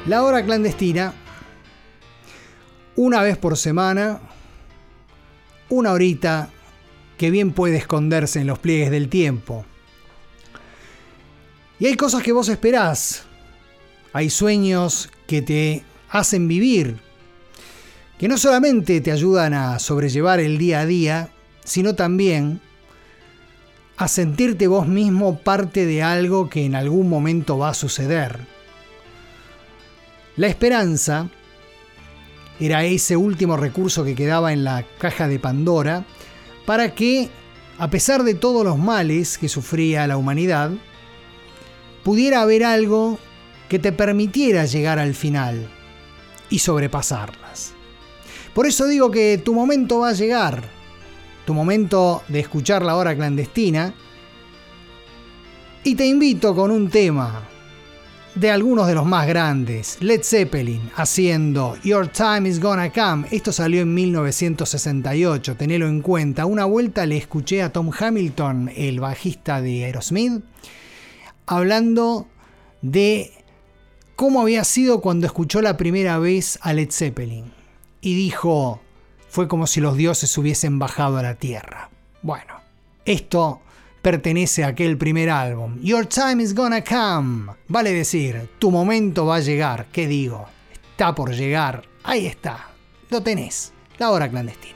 La hora clandestina, una vez por semana, una horita que bien puede esconderse en los pliegues del tiempo. Y hay cosas que vos esperás, hay sueños que te hacen vivir, que no solamente te ayudan a sobrellevar el día a día, sino también a sentirte vos mismo parte de algo que en algún momento va a suceder. La esperanza era ese último recurso que quedaba en la caja de Pandora para que, a pesar de todos los males que sufría la humanidad, pudiera haber algo que te permitiera llegar al final y sobrepasarlas. Por eso digo que tu momento va a llegar, tu momento de escuchar la hora clandestina, y te invito con un tema de algunos de los más grandes, Led Zeppelin, haciendo Your Time Is Gonna Come. Esto salió en 1968, tenelo en cuenta. Una vuelta le escuché a Tom Hamilton, el bajista de Aerosmith, hablando de cómo había sido cuando escuchó la primera vez a Led Zeppelin. Y dijo, fue como si los dioses hubiesen bajado a la tierra. Bueno, esto pertenece a aquel primer álbum. Your Time Is Gonna Come. Vale decir, tu momento va a llegar. ¿Qué digo? Está por llegar. Ahí está. Lo tenés. La hora clandestina.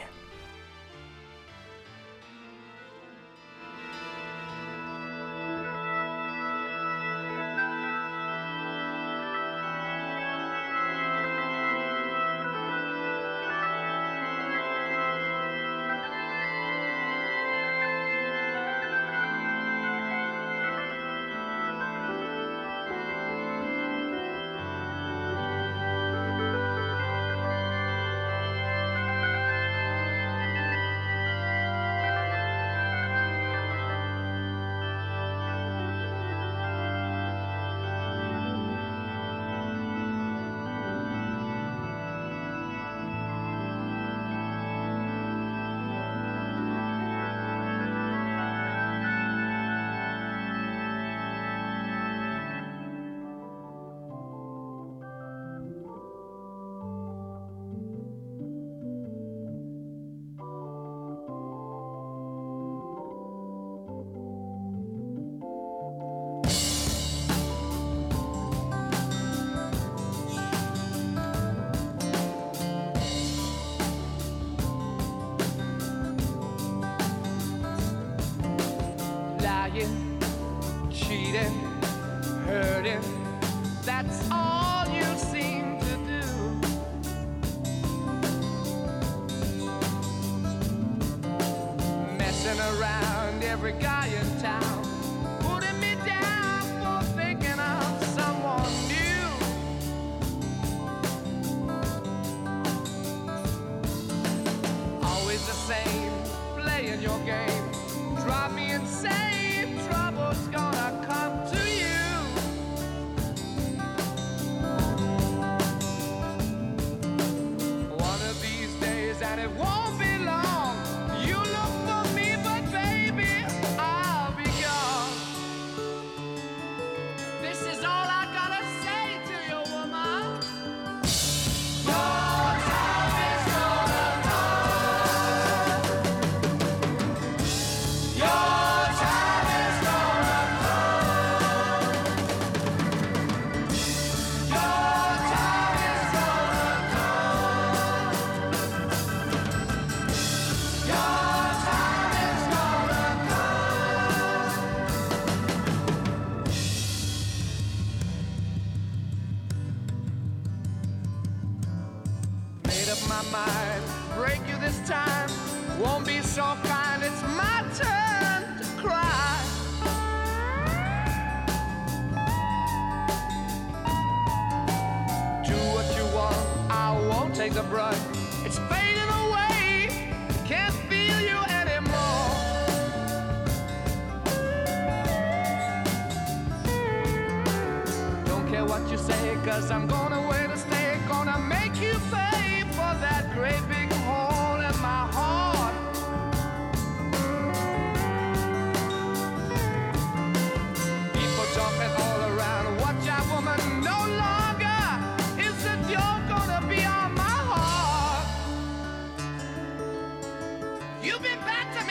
People jumping all around. Watch out, woman, no longer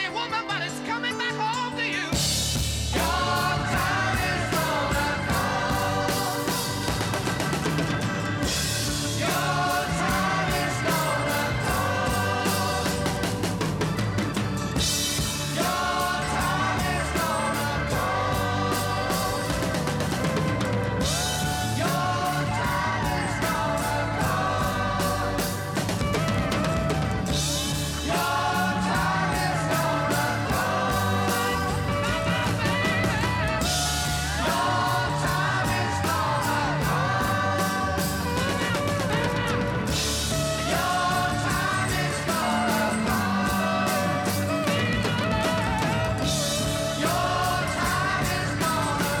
woman, but it's coming back home to you. Your time is gonna come. Your time is gonna come. Your time is gonna come. Your time is gonna come. Your time is gonna come. Your time is gonna come. Your time is gonna come. Your time is gonna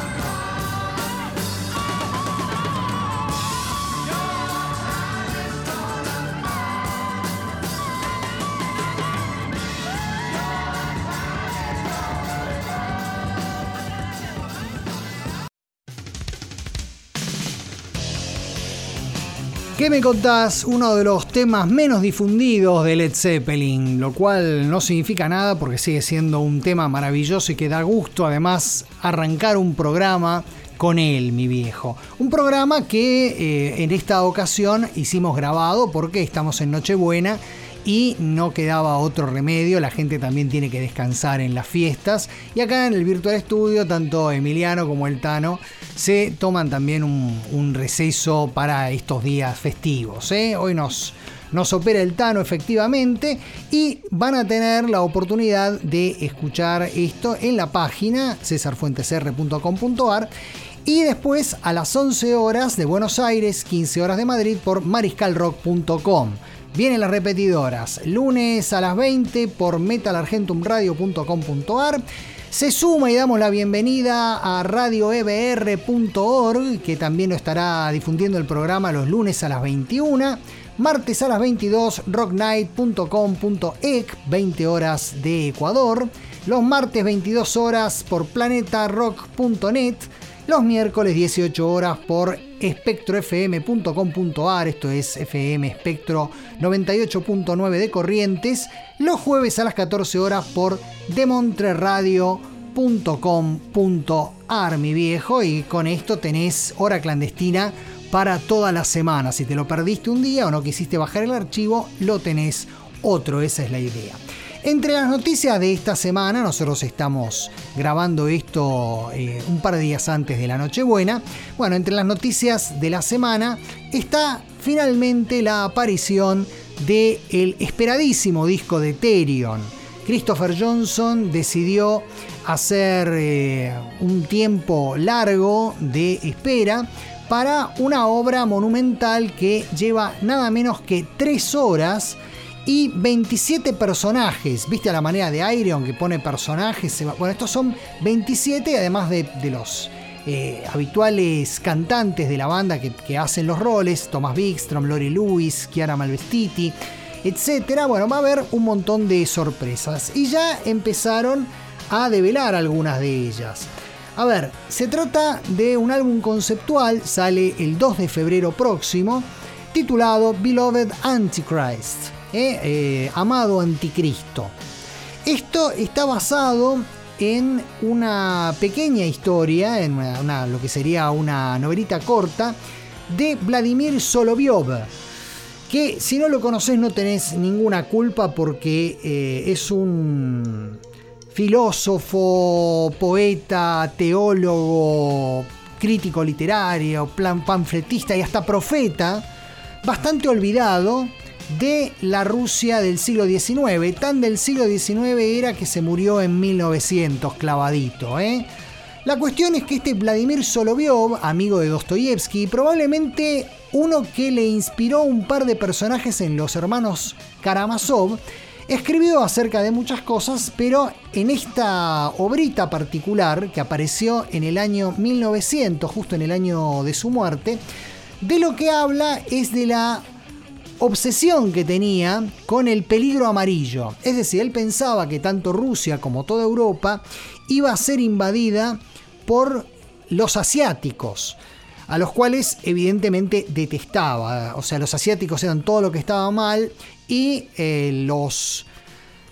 ¿Qué me contás? Uno de los temas menos difundidos de Led Zeppelin, lo cual no significa nada porque sigue siendo un tema maravilloso y que da gusto además arrancar un programa con él, mi viejo. Un programa que en esta ocasión hicimos grabado porque estamos en Nochebuena y no quedaba otro remedio, la gente también tiene que descansar en las fiestas y acá en el Virtual Studio tanto Emiliano como el Tano se toman también un receso para estos días festivos, ¿eh? Hoy nos opera el Tano efectivamente y van a tener la oportunidad de escuchar esto en la página cesarfuentesr.com.ar y después a las 11 horas de Buenos Aires, 15 horas de Madrid por mariscalrock.com. Vienen las repetidoras, lunes a las 20 por metalargentumradio.com.ar. Se suma y damos la bienvenida a radioebr.org, que también lo estará difundiendo el programa los lunes a las 21. Martes a las 22, rocknight.com.ec, 20 horas de Ecuador. Los martes 22 horas por planetarock.net. Los miércoles 18 horas por espectrofm.com.ar, esto es FM Espectro 98.9 de Corrientes. Los jueves a las 14 horas por demontreradio.com.ar, mi viejo. Y con esto tenés hora clandestina para toda la semana. Si te lo perdiste un día o no quisiste bajar el archivo, lo tenés otro, esa es la idea. Entre las noticias de esta semana, nosotros estamos grabando esto un par de días antes de la Nochebuena. Bueno, entre las noticias de la semana está finalmente la aparición del esperadísimo disco de Therion. Christopher Johnson decidió hacer un tiempo largo de espera para una obra monumental que lleva nada menos que 3 horas y 27 personajes. ¿Viste a la manera de Ayreon que pone personajes? Bueno, estos son 27, además de los habituales cantantes de la banda que hacen los roles: Thomas Wikström, Lori Lewis, Chiara Malvestiti, etc. Bueno, va a haber un montón de sorpresas y ya empezaron a develar algunas de ellas. A ver, se trata de un álbum conceptual, sale el 2 de febrero próximo, titulado Beloved Antichrist. Amado Anticristo. Esto está basado en una pequeña historia, en lo que sería una novelita corta de Vladimir Solovyov, que si no lo conocés no tenés ninguna culpa porque es un filósofo, poeta, teólogo, crítico literario, panfletista y hasta profeta, bastante olvidado de la Rusia del siglo XIX. Tan del siglo XIX era que se murió en 1900, clavadito, La cuestión es que este Vladimir Solovyov, amigo de Dostoyevsky, probablemente uno que le inspiró un par de personajes en Los Hermanos Karamazov, escribió acerca de muchas cosas, pero en esta obrita particular que apareció en el año 1900, justo en el año de su muerte, de lo que habla es de la obsesión que tenía con el peligro amarillo. Es decir, él pensaba que tanto Rusia como toda Europa iba a ser invadida por los asiáticos, a los cuales evidentemente detestaba. O sea, los asiáticos eran todo lo que estaba mal y los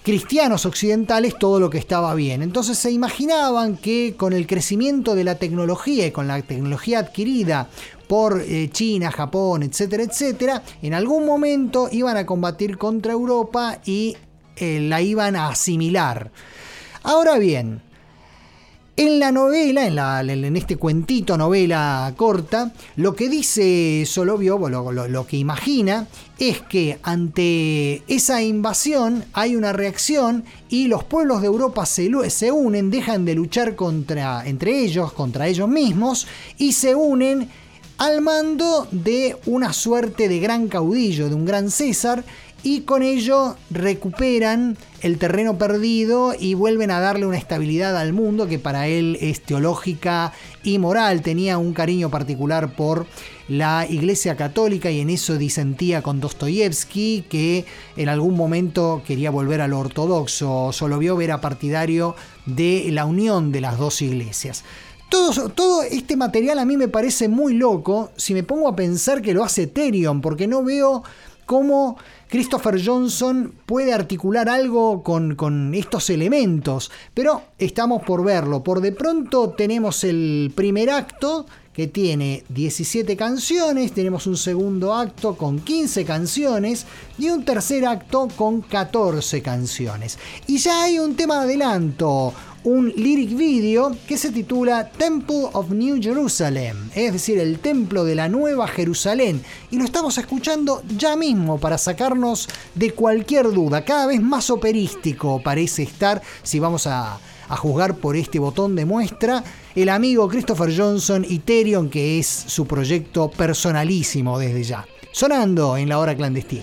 cristianos occidentales todo lo que estaba bien. Entonces se imaginaban que con el crecimiento de la tecnología y con la tecnología adquirida por China, Japón, etcétera, etcétera, en algún momento iban a combatir contra Europa y la iban a asimilar. Ahora bien, en la novela, en este cuentito, novela corta, lo que dice Solovyov, lo que imagina, es que ante esa invasión hay una reacción y los pueblos de Europa se unen, dejan de luchar contra ellos mismos, y se unen al mando de una suerte de gran caudillo, de un gran César, y con ello recuperan el terreno perdido y vuelven a darle una estabilidad al mundo que para él es teológica y moral. Tenía un cariño particular por la Iglesia Católica y en eso disentía con Dostoyevsky, que en algún momento quería volver a lo ortodoxo. Solovyov era partidario de la unión de las dos iglesias. Todo este material a mí me parece muy loco si me pongo a pensar que lo hace Therion, porque no veo cómo Christopher Johnson puede articular algo con estos elementos, pero estamos por verlo. Por de pronto tenemos el primer acto que tiene 17 canciones, tenemos un segundo acto con 15 canciones y un tercer acto con 14 canciones. Y ya hay un tema de adelanto, un lyric video que se titula Temple of New Jerusalem, es decir, el templo de la Nueva Jerusalén, y lo estamos escuchando ya mismo para sacarnos de cualquier duda. Cada vez más operístico parece estar, si vamos a juzgar por este botón de muestra, el amigo Christopher Johnson y Therion, que es su proyecto personalísimo desde ya. Sonando en la hora clandestina.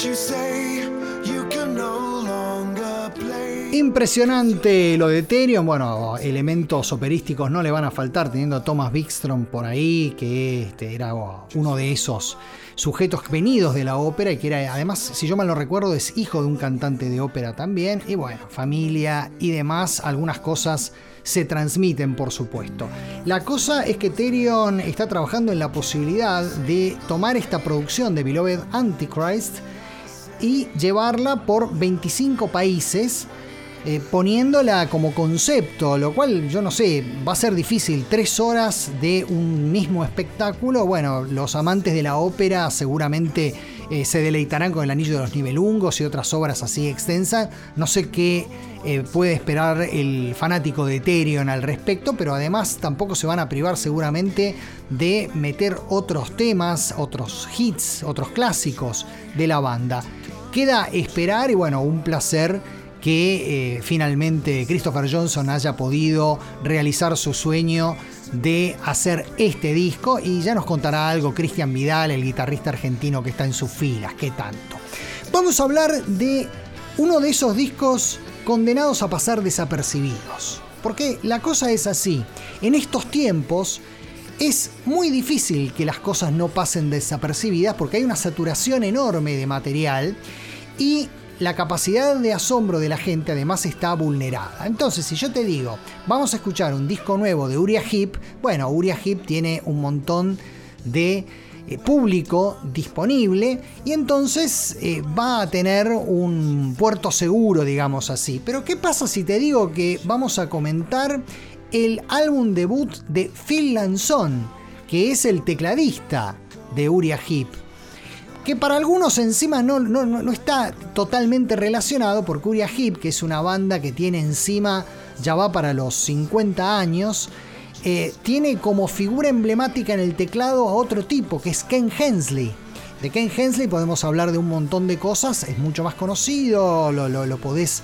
you say you can no longer play. Impresionante lo de Therion. Bueno, elementos operísticos no le van a faltar, teniendo a Thomas Wikström por ahí, que era uno de esos sujetos venidos de la ópera y que era, además, si yo mal no recuerdo, es hijo de un cantante de ópera también. Y bueno, familia y demás, algunas cosas se transmiten, por supuesto. La cosa es que Therion está trabajando en la posibilidad de tomar esta producción de Beloved Antichrist y llevarla por 25 países, poniéndola como concepto, lo cual yo no sé, va a ser difícil. 3 horas de un mismo espectáculo. Bueno, los amantes de la ópera seguramente se deleitarán con El Anillo de los Nibelungos y otras obras así extensas. No sé qué puede esperar el fanático de Therion al respecto, pero además tampoco se van a privar seguramente de meter otros temas, otros hits, otros clásicos de la banda. Queda esperar y bueno, un placer que finalmente Christopher Johnson haya podido realizar su sueño de hacer este disco, y ya nos contará algo Cristian Vidal, el guitarrista argentino que está en sus filas. ¿Qué tanto? Vamos a hablar de uno de esos discos condenados a pasar desapercibidos, porque la cosa es así: en estos tiempos es muy difícil que las cosas no pasen desapercibidas, porque hay una saturación enorme de material y la capacidad de asombro de la gente además está vulnerada. Entonces, si yo te digo, vamos a escuchar un disco nuevo de Uriah Heep, bueno, Uriah Heep tiene un montón de público disponible y entonces va a tener un puerto seguro, digamos así. Pero ¿qué pasa si te digo que vamos a comentar el álbum debut de Phil Lanzón, que es el tecladista de Uriah Heep? Que para algunos encima no está totalmente relacionado, porque Uriah Heep, que es una banda que tiene encima, ya va para los 50 años, tiene como figura emblemática en el teclado a otro tipo, que es Ken Hensley. De Ken Hensley podemos hablar de un montón de cosas, es mucho más conocido, lo podés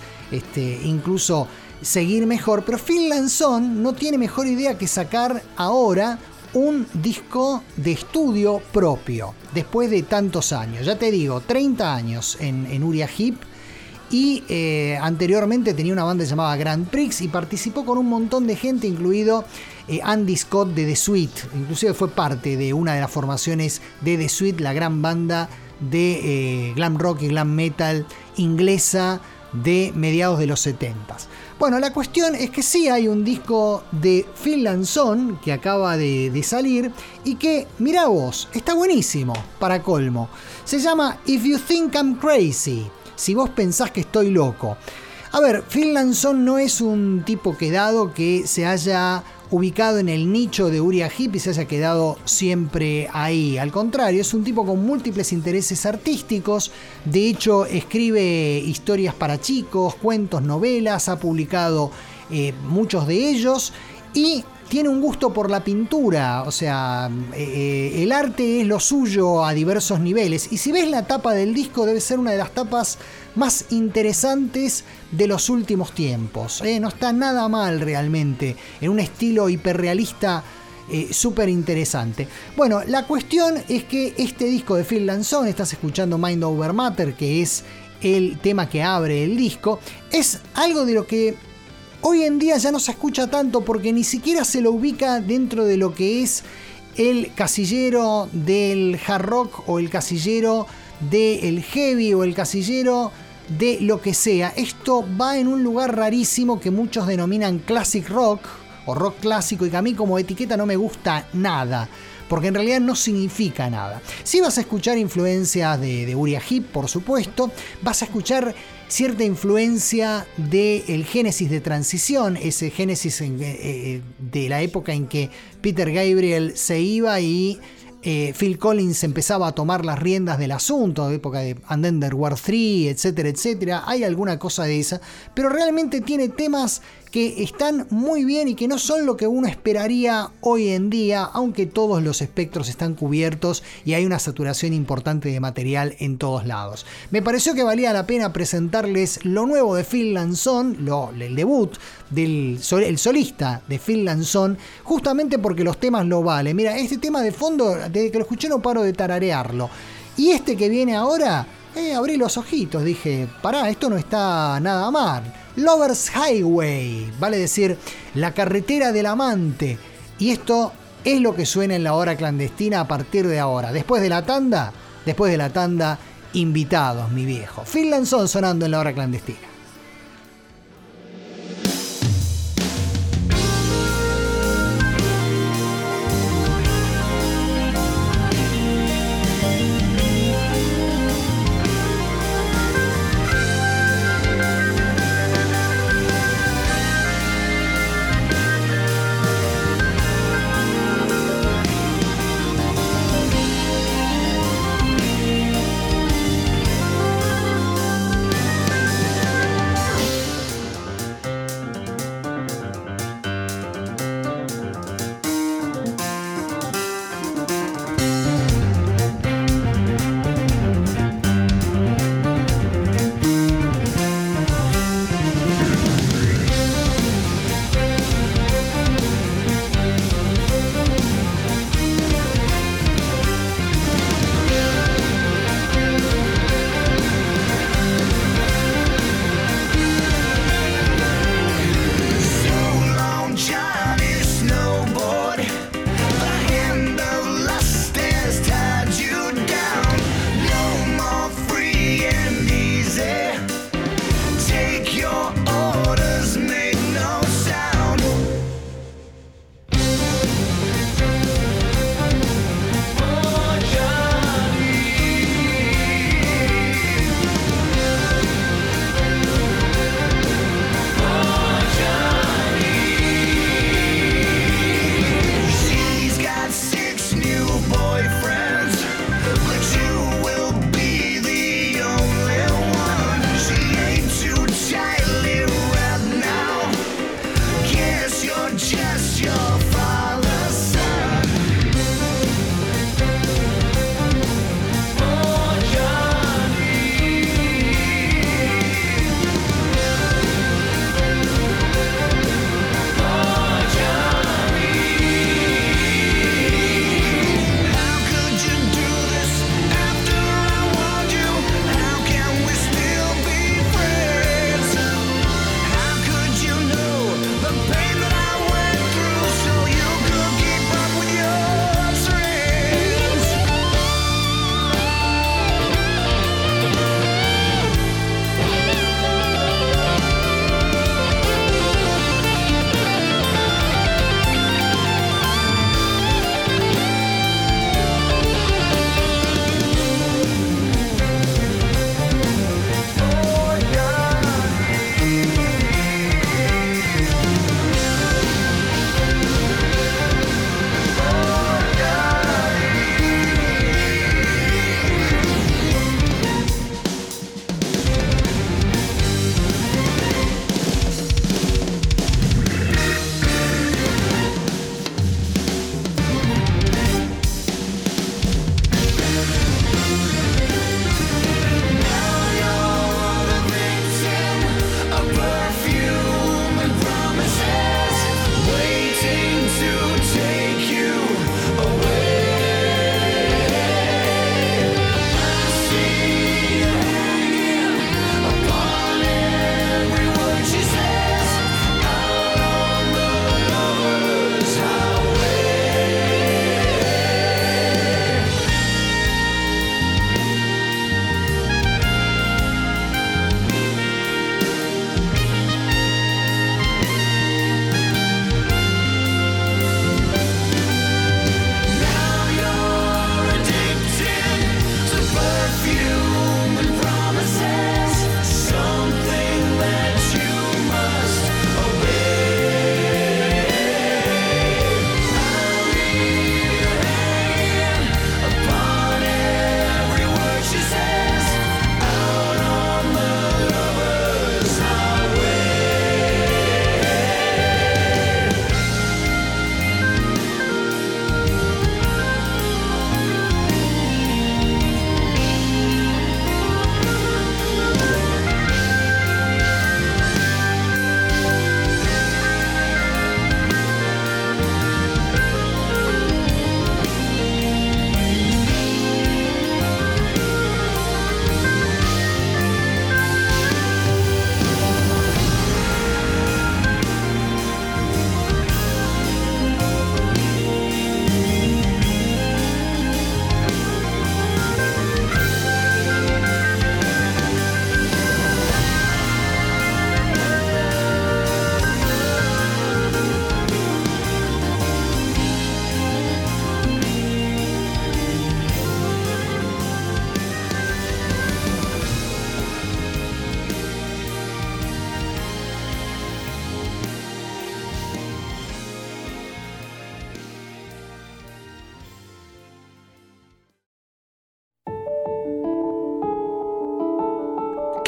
incluso seguir mejor, pero Phil Lanzón no tiene mejor idea que sacar ahora un disco de estudio propio, después de tantos años. Ya te digo, 30 años en Uriah Heep, y anteriormente tenía una banda llamada Grand Prix y participó con un montón de gente, incluido Andy Scott de The Sweet. Inclusive fue parte de una de las formaciones de The Sweet, la gran banda de glam rock y glam metal inglesa de mediados de los 70s. Bueno, la cuestión es que sí hay un disco de Phil Lanzón que acaba de salir y que, mirá vos, está buenísimo, para colmo. Se llama If You Think I'm Crazy, si vos pensás que estoy loco. A ver, Phil Lanzón no es un tipo quedado que se haya ubicado en el nicho de Uriah Heep y se haya quedado siempre ahí. Al contrario, es un tipo con múltiples intereses artísticos. De hecho, escribe historias para chicos, cuentos, novelas, ha publicado muchos de ellos y tiene un gusto por la pintura. O sea, el arte es lo suyo a diversos niveles. Y si ves la tapa del disco, debe ser una de las tapas más interesantes de los últimos tiempos. No está nada mal realmente, en un estilo hiperrealista súper interesante. Bueno, la cuestión es que este disco de Phil Lanzón, estás escuchando Mind Over Matter, que es el tema que abre el disco, es algo de lo que hoy en día ya no se escucha tanto, porque ni siquiera se lo ubica dentro de lo que es el casillero del hard rock o el casillero del heavy o el casillero de lo que sea. Esto va en un lugar rarísimo que muchos denominan classic rock o rock clásico, y que a mí como etiqueta no me gusta nada, porque en realidad no significa nada. Sí vas a escuchar influencias de Uriah Heep, por supuesto, vas a escuchar cierta influencia del Génesis de transición, ese Génesis de la época en que Peter Gabriel se iba y Phil Collins empezaba a tomar las riendas del asunto, de época de And Then There Were Three, etcétera, etcétera. Hay alguna cosa de esa, pero realmente tiene temas que están muy bien y que no son lo que uno esperaría hoy en día, aunque todos los espectros están cubiertos y hay una saturación importante de material en todos lados. Me pareció que valía la pena presentarles lo nuevo de Phil Lanzón, el debut del el solista de Phil Lanzón, justamente porque los temas lo valen. Mira, este tema de fondo, desde que lo escuché no paro de tararearlo. Y este que viene ahora, Abrí los ojitos, dije, pará, esto no está nada mal. Lover's Highway, vale decir, la carretera del amante. Y esto es lo que suena en la hora clandestina a partir de ahora. Después de la tanda, invitados, mi viejo. Finland Song sonando en la hora clandestina.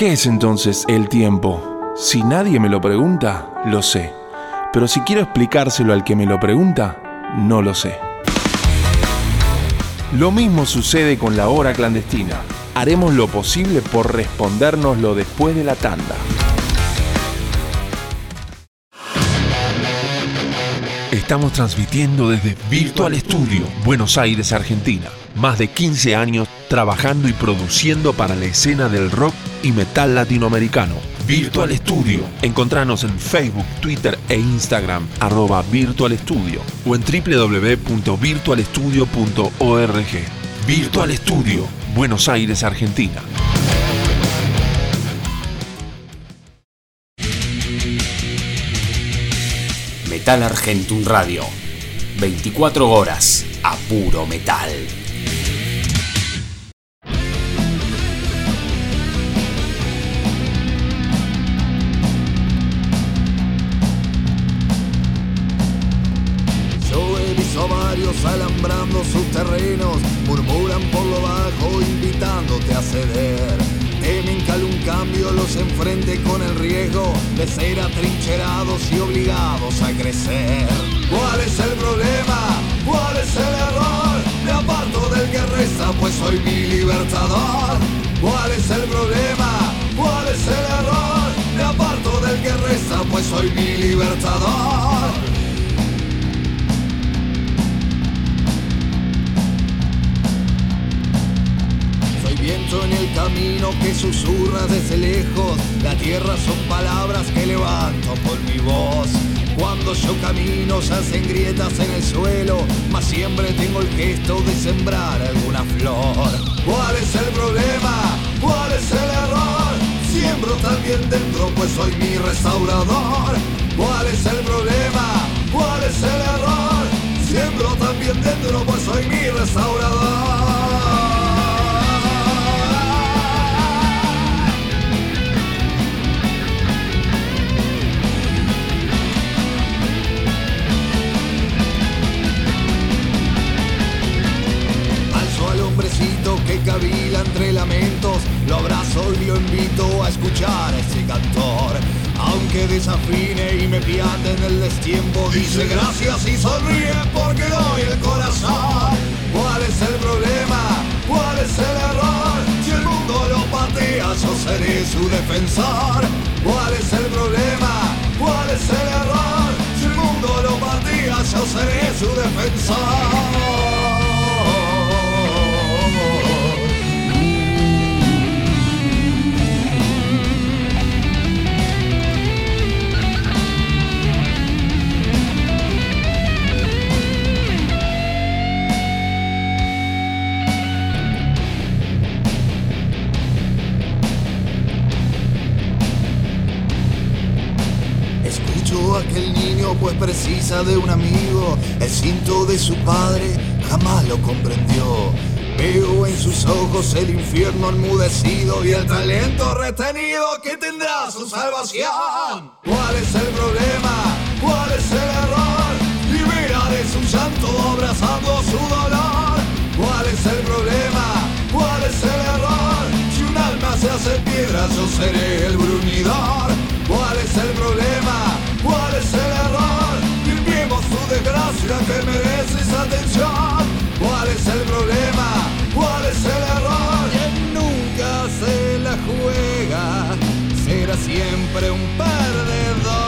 ¿Qué es entonces el tiempo? Si nadie me lo pregunta, lo sé. Pero si quiero explicárselo al que me lo pregunta, no lo sé. Lo mismo sucede con la hora clandestina. Haremos lo posible por respondérnoslo después de la tanda. Estamos transmitiendo desde Virtual Studio, Buenos Aires, Argentina. Más de 15 años trabajando y produciendo para la escena del rock y metal latinoamericano. Virtual Studio. Encontranos en Facebook, Twitter e Instagram @Virtual Studio o en www.virtualstudio.org. Virtual Studio, Buenos Aires, Argentina. Metal Argentum Radio. 24 horas a puro metal. Yo he visto a varios alambrando sus terrenos, murmuran por lo bajo invitándote a ceder. Temen que algún cambio los enfrente con el riesgo de ser atrincherados y obligados a crecer. ¿Cuál es el problema? ¿Cuál es el error? Me aparto del que resta, pues soy mi libertador. ¿Cuál es el problema? ¿Cuál es el error? Me aparto del que resta, pues soy mi libertador. Viento en el camino que susurra desde lejos. La tierra son palabras que levanto por mi voz. Cuando yo camino se hacen grietas en el suelo, mas siempre tengo el gesto de sembrar alguna flor. ¿Cuál es el problema? ¿Cuál es el error? Siembro también dentro, pues soy mi restaurador. ¿Cuál es el problema? ¿Cuál es el error? Siembro también dentro, pues soy mi restaurador. Hombrecito que cavila entre lamentos, lo abrazo y lo invito a escuchar a este cantor. Aunque desafine y me piante en el destiempo, dice gracias y sonríe porque doy el corazón. ¿Cuál es el problema? ¿Cuál es el error? Si el mundo lo patea, yo seré su defensor. ¿Cuál es el problema? ¿Cuál es el error? Si el mundo lo patea, yo seré su defensor. Aquel niño pues precisa de un amigo, el cinto de su padre jamás lo comprendió. Veo en sus ojos el infierno enmudecido y el talento retenido que tendrá su salvación. ¿Cuál es el problema? ¿Cuál es el error? Libera de su llanto abrazando su dolor. ¿Cuál es el problema? ¿Cuál es el error? Si un alma se hace piedra, yo seré el brunidor. ¿Cuál es el problema? ¿Cuál es el error? Limpiemos tu desgracia que mereces atención. ¿Cuál es el problema? ¿Cuál es el error? Quien nunca se la juega será siempre un perdedor.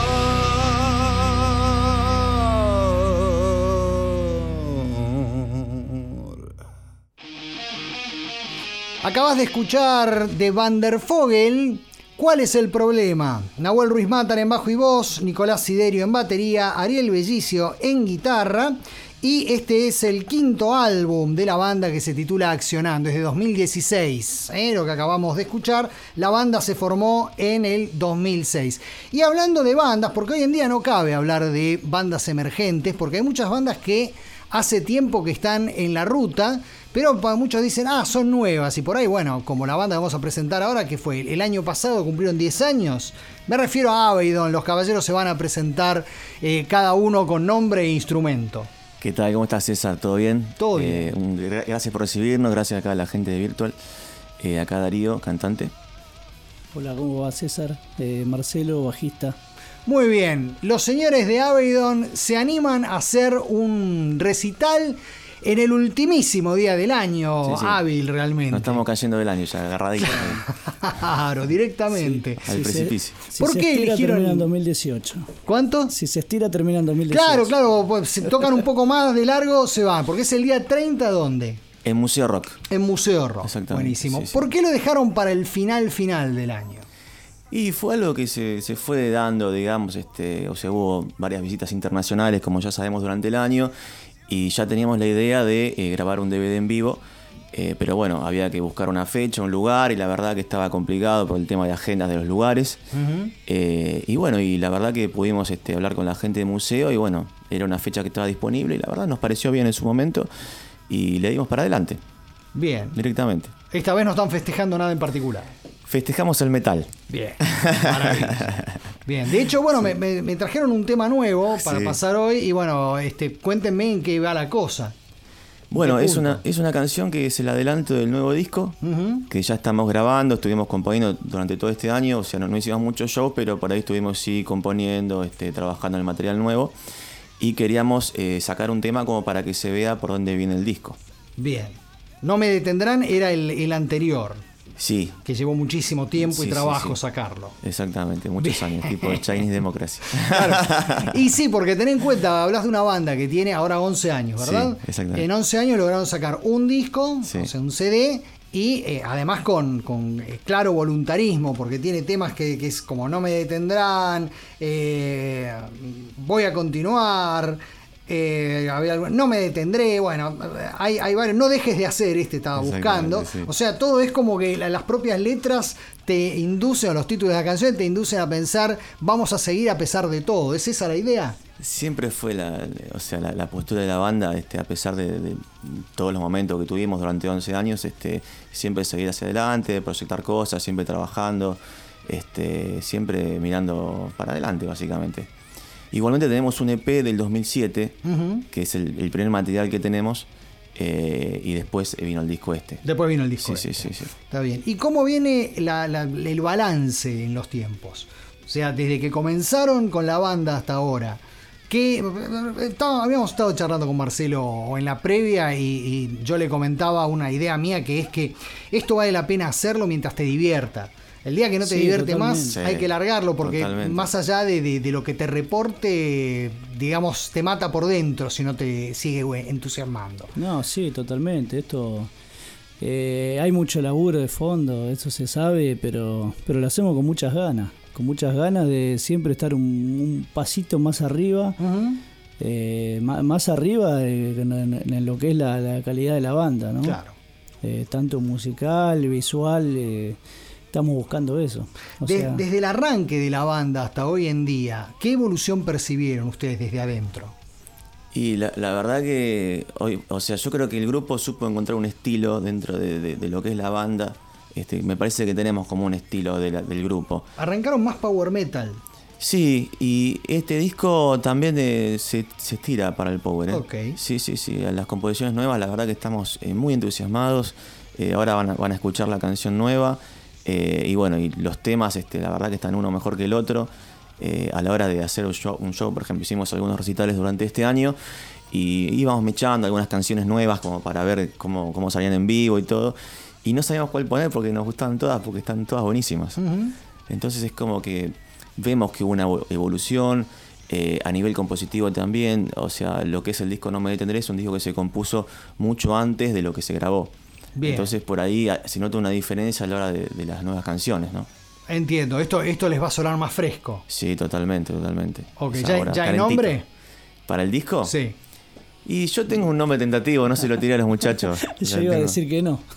Acabas de escuchar de Van der Vogel. ¿Cuál es el problema? Nahuel Ruiz Matar en bajo y voz, Nicolás Siderio en batería, Ariel Bellicio en guitarra. Y este es el quinto álbum de la banda que se titula Accionando, es de 2016. Lo que acabamos de escuchar, la banda se formó en el 2006. Y hablando de bandas, porque hoy en día no cabe hablar de bandas emergentes, porque hay muchas bandas que hace tiempo que están en la ruta, pero muchos dicen, son nuevas. Y por ahí, bueno, como la banda que vamos a presentar ahora, que fue el año pasado, cumplieron 10 años. Me refiero a Abaddon. Los caballeros se van a presentar cada uno con nombre e instrumento. ¿Qué tal? ¿Cómo estás, César? ¿Todo bien? Todo bien. Gracias por recibirnos, gracias acá a la gente de Virtual. Acá Darío, cantante. Hola, ¿cómo va César? Marcelo, bajista. Muy bien, los señores de Abaddon se animan a hacer un recital en el ultimísimo día del año, Sí, sí. hábil realmente. Nos estamos cayendo del año ya, agarraditos. Claro, directamente. Al precipicio. Si ¿Por se qué estira, eligieron- termina en 2018. ¿Cuánto? Si se estira, termina en 2018. Claro, claro, pues, si tocan un poco más de largo, se van, porque es el día 30, ¿dónde? En Museo Rock. En Museo Rock. Exactamente, Buenísimo. sí, sí. ¿Por qué lo dejaron para el final del año? Y fue algo que se fue dando, digamos, o sea, hubo varias visitas internacionales, como ya sabemos, durante el año, y ya teníamos la idea de grabar un DVD en vivo, pero bueno, había que buscar una fecha, un lugar, y la verdad que estaba complicado por el tema de agendas de los lugares. Y bueno, y la verdad que pudimos hablar con la gente del museo, y bueno, era una fecha que estaba disponible, y la verdad nos pareció bien en su momento, y le dimos para adelante, Bien. directamente. Esta vez no están festejando nada en particular. Festejamos el metal. Bien. Maravilloso. Bien. De hecho, bueno, me trajeron un tema nuevo para Sí. pasar hoy. Y bueno, cuéntenme en qué va la cosa. Bueno, ¿Qué es punto? una canción que es el adelanto del nuevo disco, que ya estamos grabando, estuvimos componiendo durante todo este año, o sea, no hicimos muchos shows, pero por ahí estuvimos sí componiendo, trabajando en el material nuevo, y queríamos sacar un tema como para que se vea por dónde viene el disco. Bien. No me detendrán, era el anterior, Sí, que llevó muchísimo tiempo y Sí, trabajo sí. sacarlo. exactamente, muchos años, tipo Chinese Democracy. Claro. Y sí, porque ten en cuenta, hablas de una banda que tiene ahora 11 años, ¿verdad? Sí, exactamente. En 11 años lograron sacar un disco, Sí. o sea, un CD, y además con claro voluntarismo, porque tiene temas que es como No me detendrán, Voy a continuar, No me detendré, bueno, hay varios, No dejes de hacer, estaba buscando. Exactamente, sí. O sea, todo es como que las propias letras te inducen, o los títulos de la canción te inducen a pensar, vamos a seguir a pesar de todo. ¿Es esa la idea? Siempre fue la postura de la banda, a pesar de todos los momentos que tuvimos durante 11 años, siempre seguir hacia adelante, proyectar cosas, siempre trabajando, siempre mirando para adelante, básicamente. Igualmente tenemos un EP del 2007, que es el primer material que tenemos, y después vino el disco este. Después vino el disco. Sí, este. sí. Está bien. ¿Y cómo viene el balance en los tiempos? O sea, desde que comenzaron con la banda hasta ahora. Habíamos estado charlando con Marcelo en la previa y yo le comentaba una idea mía, que es que esto vale la pena hacerlo mientras te divierta. El día que no te Sí, divierte totalmente. más, Sí, hay que largarlo, porque totalmente. más allá de lo que te reporte, digamos, te mata por dentro si no te sigue entusiasmando. No, sí, totalmente. Esto hay mucho laburo de fondo, eso se sabe, pero lo hacemos con muchas ganas. Con muchas ganas de siempre estar un pasito más arriba. Más arriba en lo que es la calidad de la banda, ¿no? Claro. Tanto musical, visual, estamos buscando eso. O sea, Desde el arranque de la banda hasta hoy en día, ¿qué evolución percibieron ustedes desde adentro? Y la verdad que hoy, o sea, yo creo que el grupo supo encontrar un estilo dentro de lo que es la banda. Me parece que tenemos como un estilo del grupo. Arrancaron más power metal. Sí, y este disco también se estira para el power. Ok. Sí. Las composiciones nuevas, la verdad que estamos muy entusiasmados. Ahora van a escuchar la canción nueva. Y bueno, y los temas, la verdad que están uno mejor que el otro. A la hora de hacer un show, por ejemplo, hicimos algunos recitales durante este año y íbamos mechando algunas canciones nuevas como para ver cómo salían en vivo y todo. Y no sabíamos cuál poner porque nos gustaban todas, porque están todas buenísimas. Entonces es como que vemos que hubo una evolución a nivel compositivo también. O sea, lo que es el disco No me detendré es un disco que se compuso mucho antes de lo que se grabó. Bien. Entonces por ahí se nota una diferencia a la hora de las nuevas canciones, ¿no? Entiendo, esto les va a sonar más fresco. Sí, totalmente. Ok, Es ¿ya ahora, hay calentito. nombre? ¿Para el disco? Sí. Y yo tengo un nombre tentativo, no se lo tiré a los muchachos. yo iba a decir que no.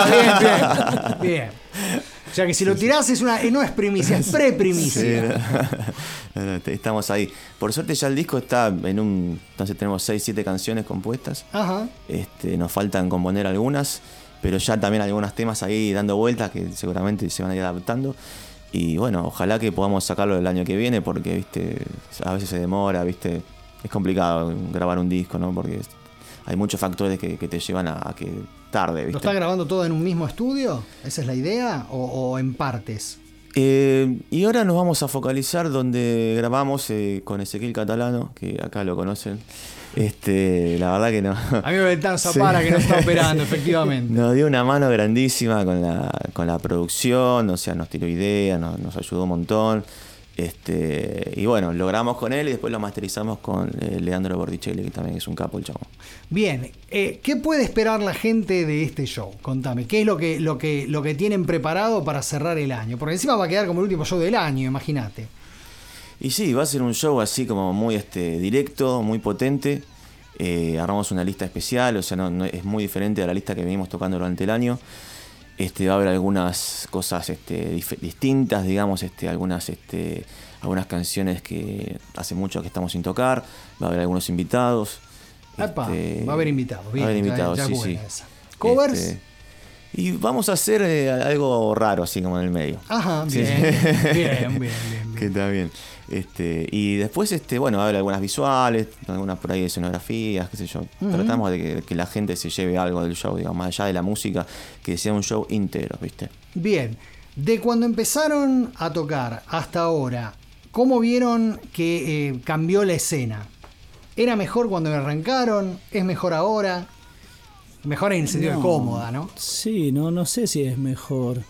Ah, bien. O sea que si lo tirás no es primicia, es pre-primicia. Estamos ahí. Por suerte ya el disco está entonces tenemos 6-7 canciones compuestas. Ajá. Nos faltan componer algunas, pero ya también algunos temas ahí dando vueltas que seguramente se van a ir adaptando. Y bueno, ojalá que podamos sacarlo el año que viene, porque viste, a veces se demora, viste, es complicado grabar un disco, ¿no? Porque hay muchos factores que te llevan a que tarde, ¿viste? ¿Lo está grabando todo en un mismo estudio? ¿Esa es la idea? ¿O en partes? Y ahora nos vamos a focalizar donde grabamos con Ezequiel Catalano, que acá lo conocen. La verdad que no. Amigo de Tan Zapara, que nos está operando, efectivamente. Nos dio una mano grandísima con la producción, o sea, nos tiró ideas, nos ayudó un montón. Y bueno, lo grabamos con él y después lo masterizamos con Leandro Bordicelli, que también es un capo el chavo. Bien, ¿qué puede esperar la gente de este show? Contame, ¿qué es lo que tienen preparado para cerrar el año? Porque encima va a quedar como el último show del año, imagínate. Y sí, va a ser un show así como muy directo, muy potente. Armamos una lista especial, o sea, no es muy diferente a la lista que venimos tocando durante el año. Va a haber algunas cosas distintas, digamos, algunas canciones que hace mucho que estamos sin tocar. Va a haber algunos invitados. Epa, va a haber invitados, bien. Va a haber invitados, ya sí, buena sí. esa. ¿Covers? Y vamos a hacer algo raro, así como en el medio. Ajá, Sí, bien, sí. bien. Que está bien. Y después, bueno, va a haber algunas visuales, algunas por ahí de escenografías, qué sé yo. Tratamos de que la gente se lleve algo del show, digamos, más allá de la música, que sea un show entero, ¿viste? Bien, de cuando empezaron a tocar hasta ahora, ¿cómo vieron que cambió la escena? ¿Era mejor cuando arrancaron? ¿Es mejor ahora? Mejor en el sentido de cómoda, ¿no? Sí, no sé si es mejor.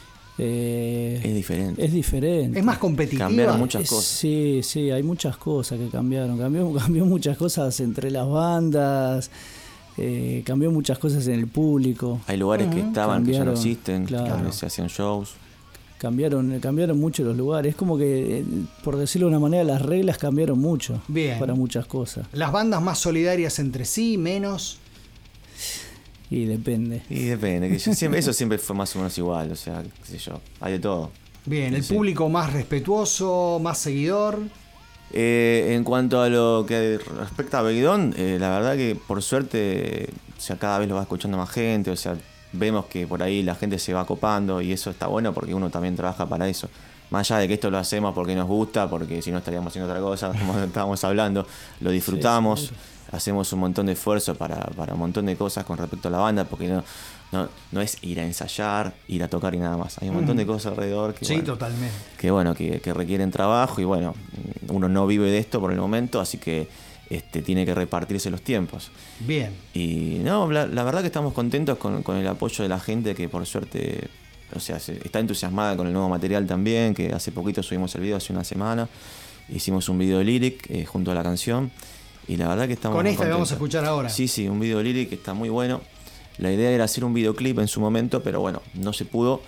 Es diferente. Es diferente. Es más competitiva. Cambiaron muchas cosas. Sí, hay muchas cosas que cambiaron. Cambió muchas cosas entre las bandas. Cambió muchas cosas en el público. Hay lugares que estaban, que ya no Cambiaron, existen, claro. que antes se hacían shows. Cambiaron mucho los lugares. Es como que, por decirlo de una manera, las reglas cambiaron mucho. Bien. Para muchas cosas. Las bandas más solidarias entre sí, menos. Y depende. Y depende, que eso siempre fue más o menos igual, o sea, qué sé yo, hay de todo. Bien, el Sí. público más respetuoso, más seguidor. En cuanto a lo que respecta a Beguidón, la verdad que por suerte, o sea, cada vez lo va escuchando más gente, o sea, vemos que por ahí la gente se va copando y eso está bueno porque uno también trabaja para eso. Más allá de que esto lo hacemos porque nos gusta, porque si no estaríamos haciendo otra cosa, como estábamos hablando, lo disfrutamos. Sí, Hacemos un montón de esfuerzo para un montón de cosas con respecto a la banda, porque no es ir a ensayar, ir a tocar y nada más. Hay un montón de cosas alrededor que, Sí, bueno, totalmente. que requieren trabajo y bueno, uno no vive de esto por el momento, así que tiene que repartirse los tiempos. Bien. Y no, la verdad que estamos contentos con el apoyo de la gente que por suerte, o sea, está entusiasmada con el nuevo material también, que hace poquito subimos el video, hace una semana. Hicimos un video lyric junto a la canción. Y la verdad que estamos Con muy esta que vamos a contentos. escuchar ahora. Sí, un video lyric que está muy bueno. La idea era hacer un videoclip en su momento, pero bueno, no se pudo.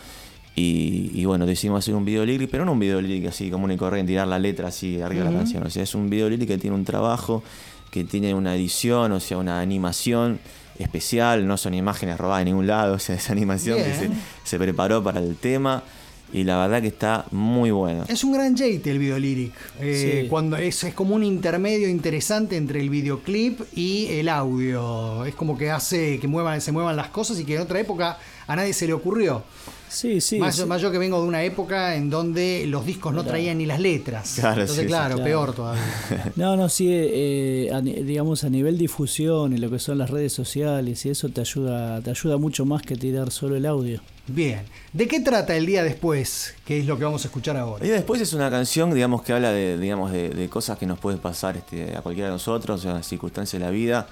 Y bueno, decidimos hacer un video lyric, pero no un video lyric así común y corriente, tirar la letra así arriba de la canción. O sea, es un video lyric que tiene un trabajo, que tiene una edición, o sea, una animación especial. No son imágenes robadas de ningún lado, o sea, es animación que se preparó para el tema. Y la verdad que está muy bueno. Es un gran jate el video lyric. Sí. Cuando es como un intermedio interesante entre el videoclip y el audio. Es como que hace que se muevan las cosas y que en otra época a nadie se le ocurrió. Sí. Más yo que vengo de una época en donde los discos no traían ni las letras. Claro, Entonces, sí, claro, sí. peor todavía. Sí, digamos a nivel difusión y lo que son las redes sociales y eso te ayuda mucho más que tirar solo el audio. Bien. ¿De qué trata El Día Después? Que es lo que vamos a escuchar ahora. Y después es una canción, digamos, que habla de cosas que nos pueden pasar a cualquiera de nosotros, o sea, circunstancias de la vida,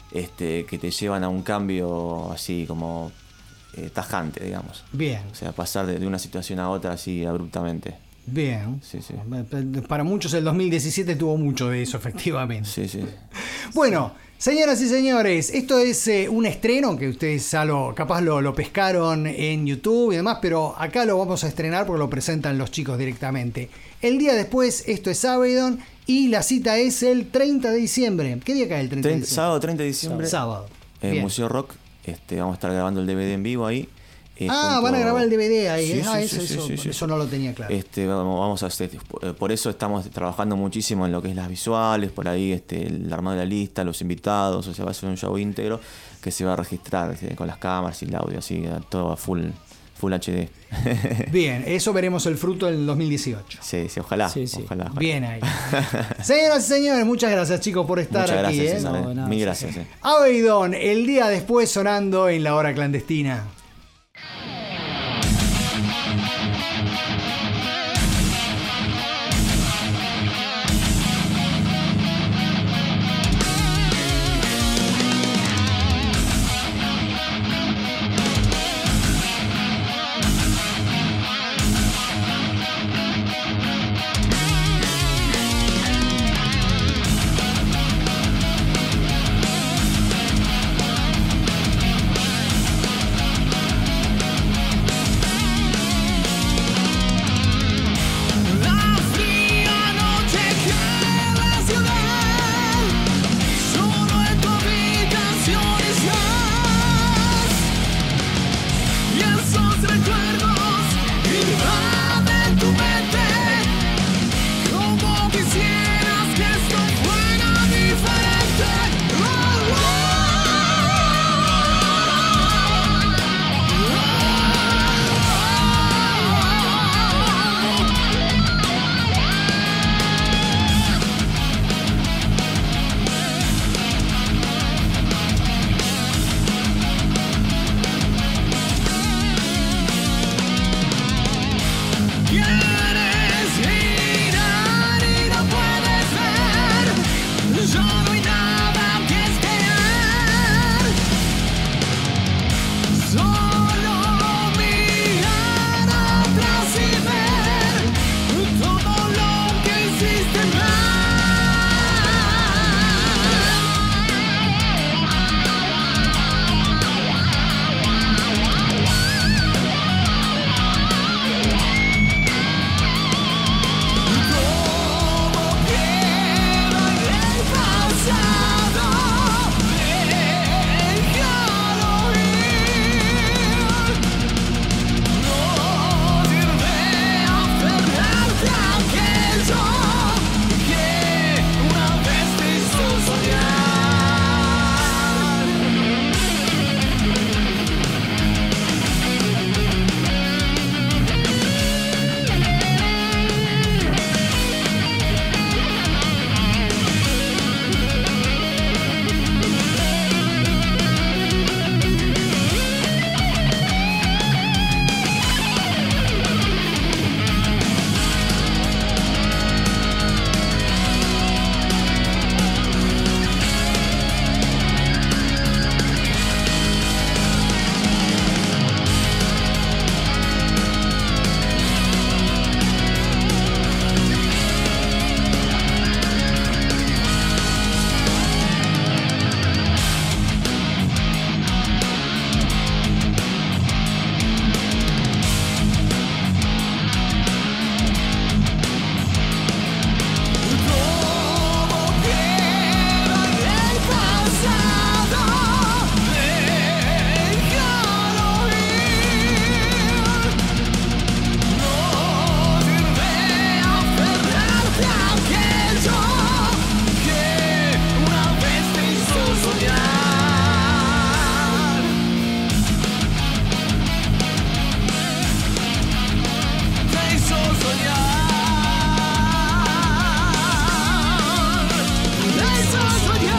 que te llevan a un cambio así como tajante, digamos. Bien, O sea, pasar de una situación a otra así abruptamente. bien. Sí. Para muchos el 2017 tuvo mucho de eso, efectivamente. Sí. Bueno, señoras y señores, esto es un estreno que ustedes ya capaz lo pescaron en YouTube y demás, pero acá lo vamos a estrenar porque lo presentan los chicos directamente. El día después, esto es Abaddon y la cita es el 30 de diciembre. ¿Qué día cae el 30 de diciembre? Sábado 30 de diciembre. Sábado. En Bien. Museo Rock. Vamos a estar grabando el DVD en vivo ahí. Van a grabar el DVD ahí. Sí. Eso no lo tenía claro. Vamos a hacer, por eso estamos trabajando muchísimo en lo que es las visuales, por ahí el armado de la lista, los invitados, o sea, va a ser un show íntegro que se va a registrar con las cámaras y el audio, así, todo a full HD. Bien, eso veremos el fruto en el 2018. Sí, ojalá. Sí. Ojalá. Bien ahí. Señoras y señores, muchas gracias chicos por estar Muchas aquí. gracias, César. No, nada, Mil sí, gracias. Abaddon, el día después sonando en la hora clandestina. Quieres mirar y no puedes ver, ya no hay nada que esperar. Solo mirar atrás y ver todo lo que hiciste mal. Todo queda en el pasado, déjalo ir. No sirve aferrarte a aquello que una vez te hizo soñar. Todo queda en el pasado, déjalo ir. No sirve aferrarte a aquello que una vez te hizo soñar. Te hizo soñar. Te hizo soñar.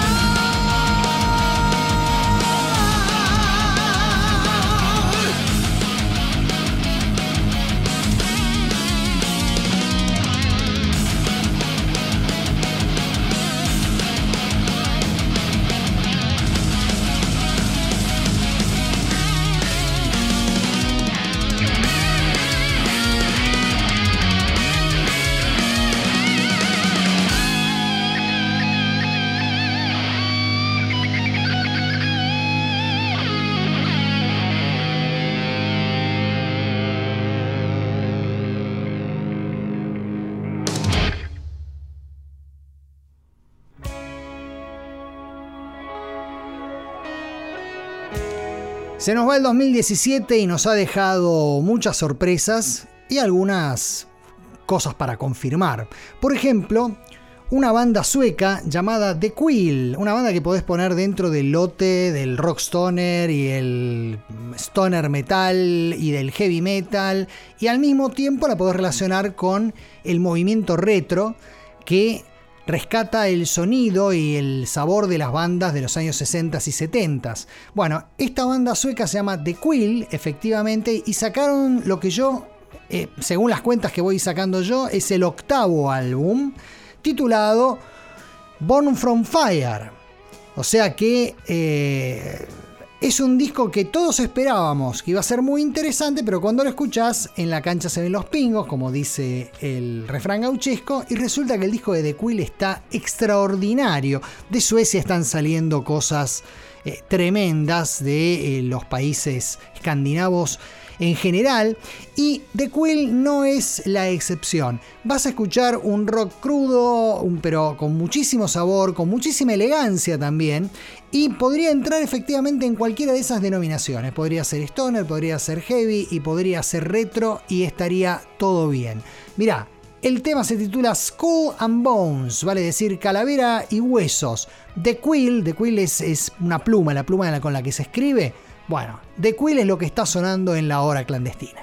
Se nos va el 2017 y nos ha dejado muchas sorpresas y algunas cosas para confirmar. Por ejemplo, una banda sueca llamada The Quill, una banda que podés poner dentro del lote del rock stoner y el stoner metal y del heavy metal, y al mismo tiempo la podés relacionar con el movimiento retro que rescata el sonido y el sabor de las bandas de los años 60 y 70. Bueno, esta banda sueca se llama The Quill, efectivamente, y sacaron lo que yo, según las cuentas que voy sacando yo, es el 8º álbum, titulado Born from Fire. O sea que es un disco que todos esperábamos que iba a ser muy interesante, pero cuando lo escuchás, en la cancha se ven los pingos, como dice el refrán gauchesco, y resulta que el disco de The Quill está extraordinario. De Suecia están saliendo cosas tremendas, de los países escandinavos en general, y The Quill no es la excepción. Vas a escuchar un rock crudo, pero con muchísimo sabor, con muchísima elegancia también, y podría entrar efectivamente en cualquiera de esas denominaciones. Podría ser stoner, podría ser heavy y podría ser retro, y estaría todo bien. Mirá, el tema se titula Skull and Bones, vale decir calavera y huesos. The Quill es una pluma, la pluma con la que se escribe. Bueno, The Quill es lo que está sonando en la hora clandestina.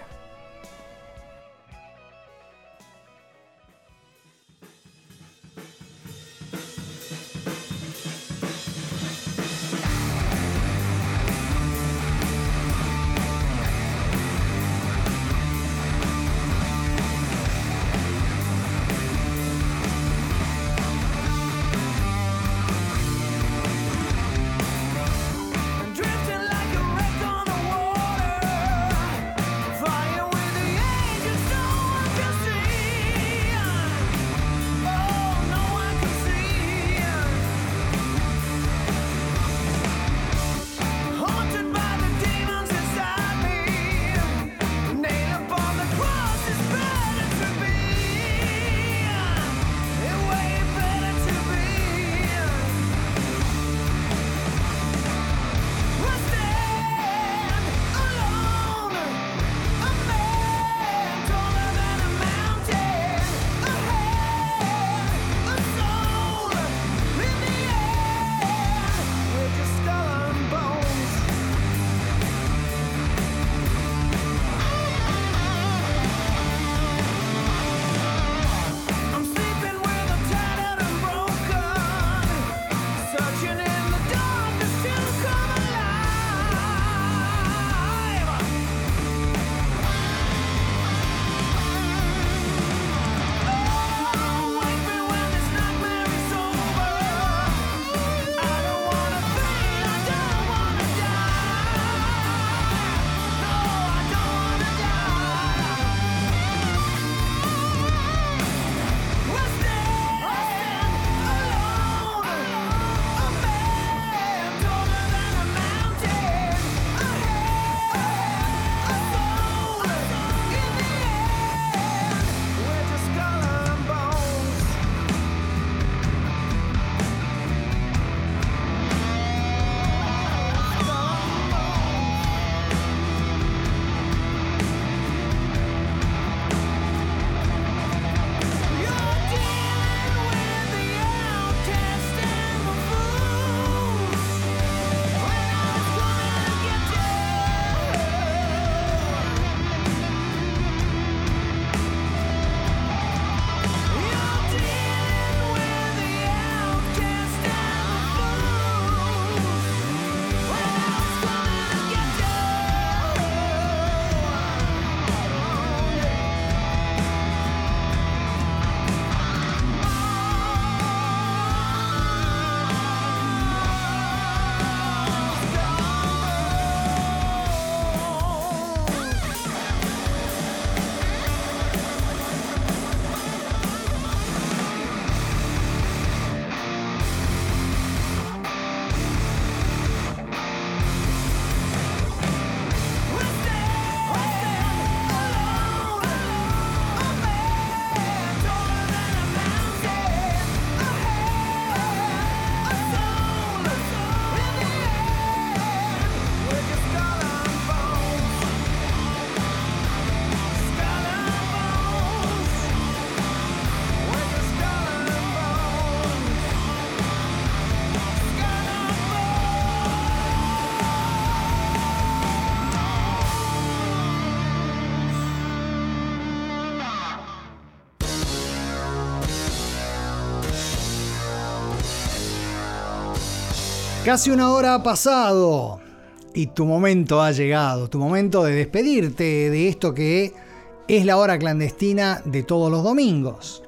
Casi una hora ha pasado y tu momento ha llegado, tu momento de despedirte de esto que es la hora clandestina de todos los domingos.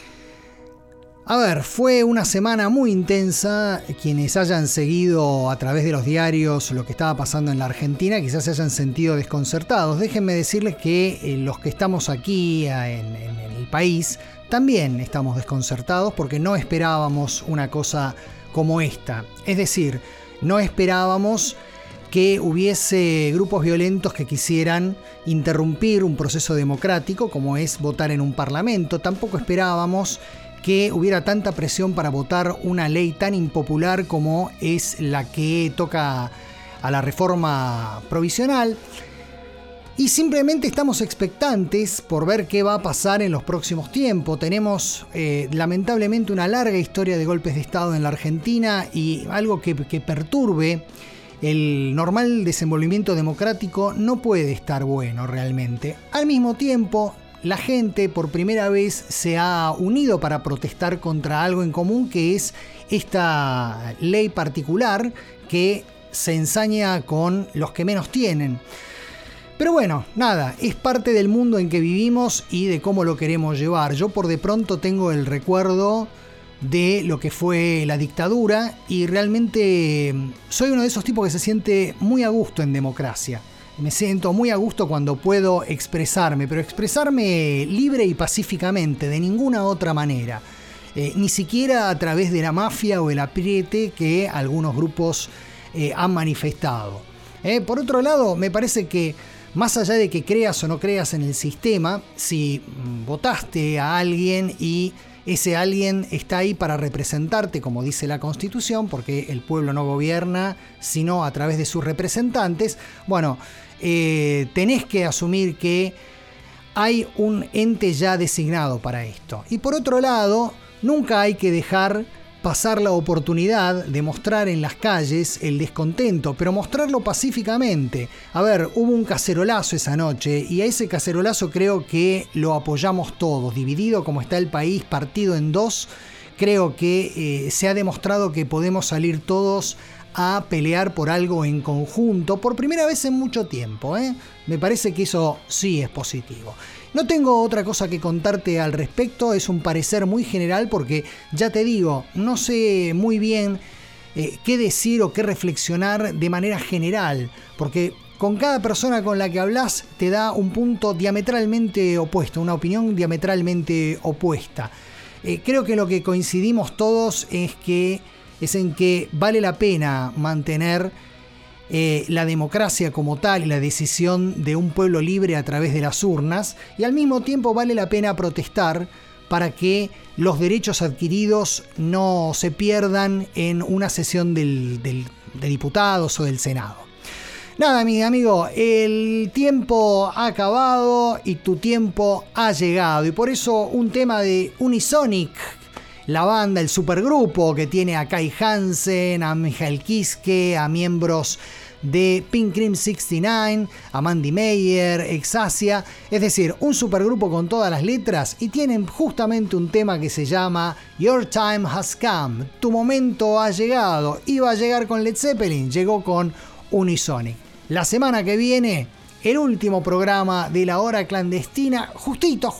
A ver, fue una semana muy intensa. Quienes hayan seguido a través de los diarios lo que estaba pasando en la Argentina quizás se hayan sentido desconcertados. Déjenme decirles que los que estamos aquí en el país también estamos desconcertados porque no esperábamos una cosa como esta. Es decir, no esperábamos que hubiese grupos violentos que quisieran interrumpir un proceso democrático como es votar en un parlamento. Tampoco esperábamos que hubiera tanta presión para votar una ley tan impopular como es la que toca a la reforma provisional. Y simplemente estamos expectantes por ver qué va a pasar en los próximos tiempos. Tenemos lamentablemente una larga historia de golpes de Estado en la Argentina y algo que perturbe el normal desenvolvimiento democrático no puede estar bueno realmente. Al mismo tiempo, la gente por primera vez se ha unido para protestar contra algo en común, que es esta ley particular que se ensaña con los que menos tienen. Pero bueno, nada, es parte del mundo en que vivimos y de cómo lo queremos llevar. Yo por de pronto tengo el recuerdo de lo que fue la dictadura y realmente soy uno de esos tipos que se siente muy a gusto en democracia. Me siento muy a gusto cuando puedo expresarme, pero expresarme libre y pacíficamente, de ninguna otra manera. Ni siquiera a través de la mafia o el apriete que algunos grupos han manifestado. Por otro lado, me parece que más allá de que creas o no creas en el sistema, si votaste a alguien y ese alguien está ahí para representarte, como dice la Constitución, porque el pueblo no gobierna sino a través de sus representantes, bueno, tenés que asumir que hay un ente ya designado para esto. Y por otro lado, nunca hay que dejar pasar la oportunidad de mostrar en las calles el descontento, pero mostrarlo pacíficamente. A ver, hubo un cacerolazo esa noche y a ese cacerolazo creo que lo apoyamos todos, dividido como está el país, partido en dos. Creo que se ha demostrado que podemos salir todos a pelear por algo en conjunto, por primera vez en mucho tiempo. Me parece que eso sí es positivo. No tengo otra cosa que contarte al respecto, es un parecer muy general porque, ya te digo, no sé muy bien qué decir o qué reflexionar de manera general, porque con cada persona con la que hablas te da un punto diametralmente opuesto, una opinión diametralmente opuesta. Creo que lo que coincidimos todos es en que vale la pena mantener la democracia como tal y la decisión de un pueblo libre a través de las urnas, y al mismo tiempo vale la pena protestar para que los derechos adquiridos no se pierdan en una sesión de diputados o del Senado. Nada, mi amigo, el tiempo ha acabado y tu tiempo ha llegado, y por eso un tema de Unisonic, la banda, el supergrupo que tiene a Kai Hansen, a Michael Kiske, a miembros de Pink Cream 69, a Mandy Meyer, Exasia, es decir, un supergrupo con todas las letras, y tienen justamente un tema que se llama Your Time Has Come, tu momento ha llegado. Iba a llegar con Led Zeppelin, llegó con Unisonic. La semana que viene, el último programa de la hora clandestina, justito,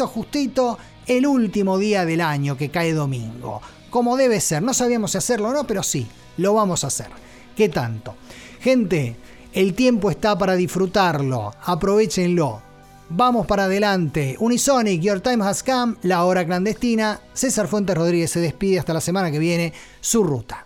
el último día del año que cae domingo. Como debe ser, no sabíamos si hacerlo o no, pero sí, lo vamos a hacer. ¿Qué tanto? Gente, el tiempo está para disfrutarlo, aprovechenlo. Vamos para adelante. Unisonic, Your Time Has Come, la hora clandestina. César Fuentes Rodríguez se despide hasta la semana que viene, su ruta.